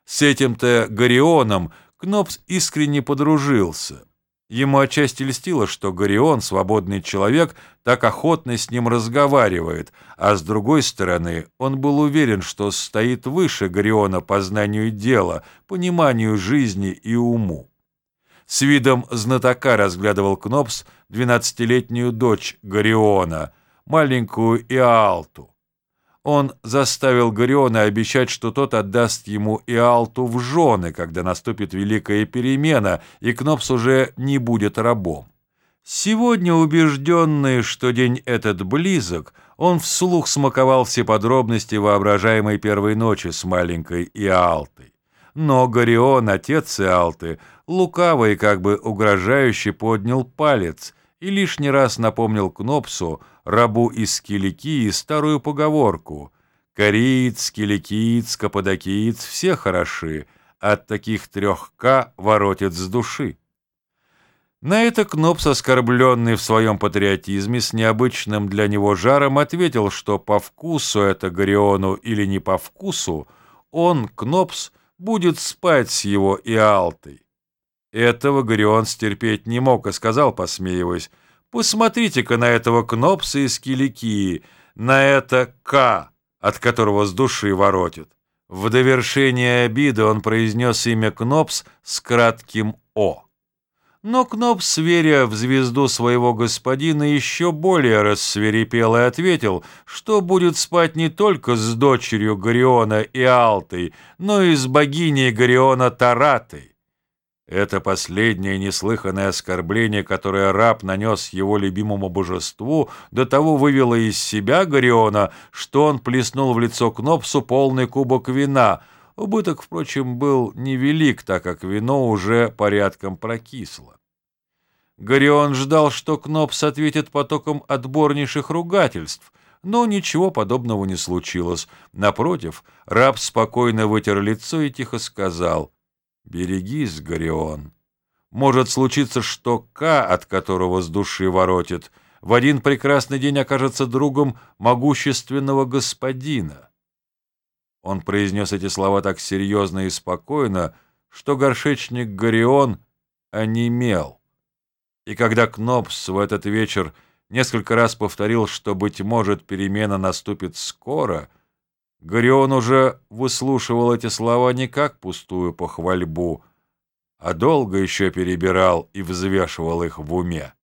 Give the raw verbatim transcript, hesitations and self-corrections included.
С этим-то Горионом Кнопс искренне подружился. Ему отчасти льстило, что Горион, свободный человек, так охотно с ним разговаривает, а с другой стороны, он был уверен, что стоит выше Гориона по знанию дела, пониманию жизни и уму. С видом знатока разглядывал Кнопс двенадцатилетнюю дочь Гориона, маленькую Иалту. Он заставил Гориона обещать, что тот отдаст ему Иалту в жены, когда наступит великая перемена, и Кнопс уже не будет рабом. Сегодня, убежденный, что день этот близок, он вслух смаковал все подробности воображаемой первой ночи с маленькой Иалтой. Но Горион, отец Иалты, лукаво и как бы угрожающе поднял палец и лишний раз напомнил Кнопсу, рабу из Киликии, старую поговорку: «Кореец, киликиец, каппадокиец — все хороши, от таких трех «к» воротит с души». На это Кнопс, оскорбленный в своем патриотизме с необычным для него жаром, ответил, что по вкусу это Гориону или не по вкусу, он, Кнопс, будет спать с его Иалтой. Этого Горион стерпеть не мог и сказал, посмеиваясь: «Посмотрите-ка на этого Кнопса из Киликии, на это «К», от которого с души воротит». В довершение обиды он произнес имя Кнопс с кратким «О». Но Кнопс, веря в звезду своего господина, еще более рассвирепел и ответил, что будет спать не только с дочерью Гориона Иалтой, но и с богиней Гориона Таратой. Это последнее неслыханное оскорбление, которое раб нанес его любимому божеству, до того вывело из себя Гориона, что он плеснул в лицо Кнопсу полный кубок вина. Убыток, впрочем, был невелик, так как вино уже порядком прокисло. Горион ждал, что Кнопс ответит потоком отборнейших ругательств, но ничего подобного не случилось. Напротив, раб спокойно вытер лицо и тихо сказал: «Берегись, Горион. Может случиться, что К, от которого с души воротит, в один прекрасный день окажется другом могущественного господина». Он произнес эти слова так серьезно и спокойно, что горшечник Горион онемел. И когда Кнопс в этот вечер несколько раз повторил, что, быть может, перемена наступит скоро, Горион уже выслушивал эти слова не как пустую похвальбу, а долго еще перебирал и взвешивал их в уме.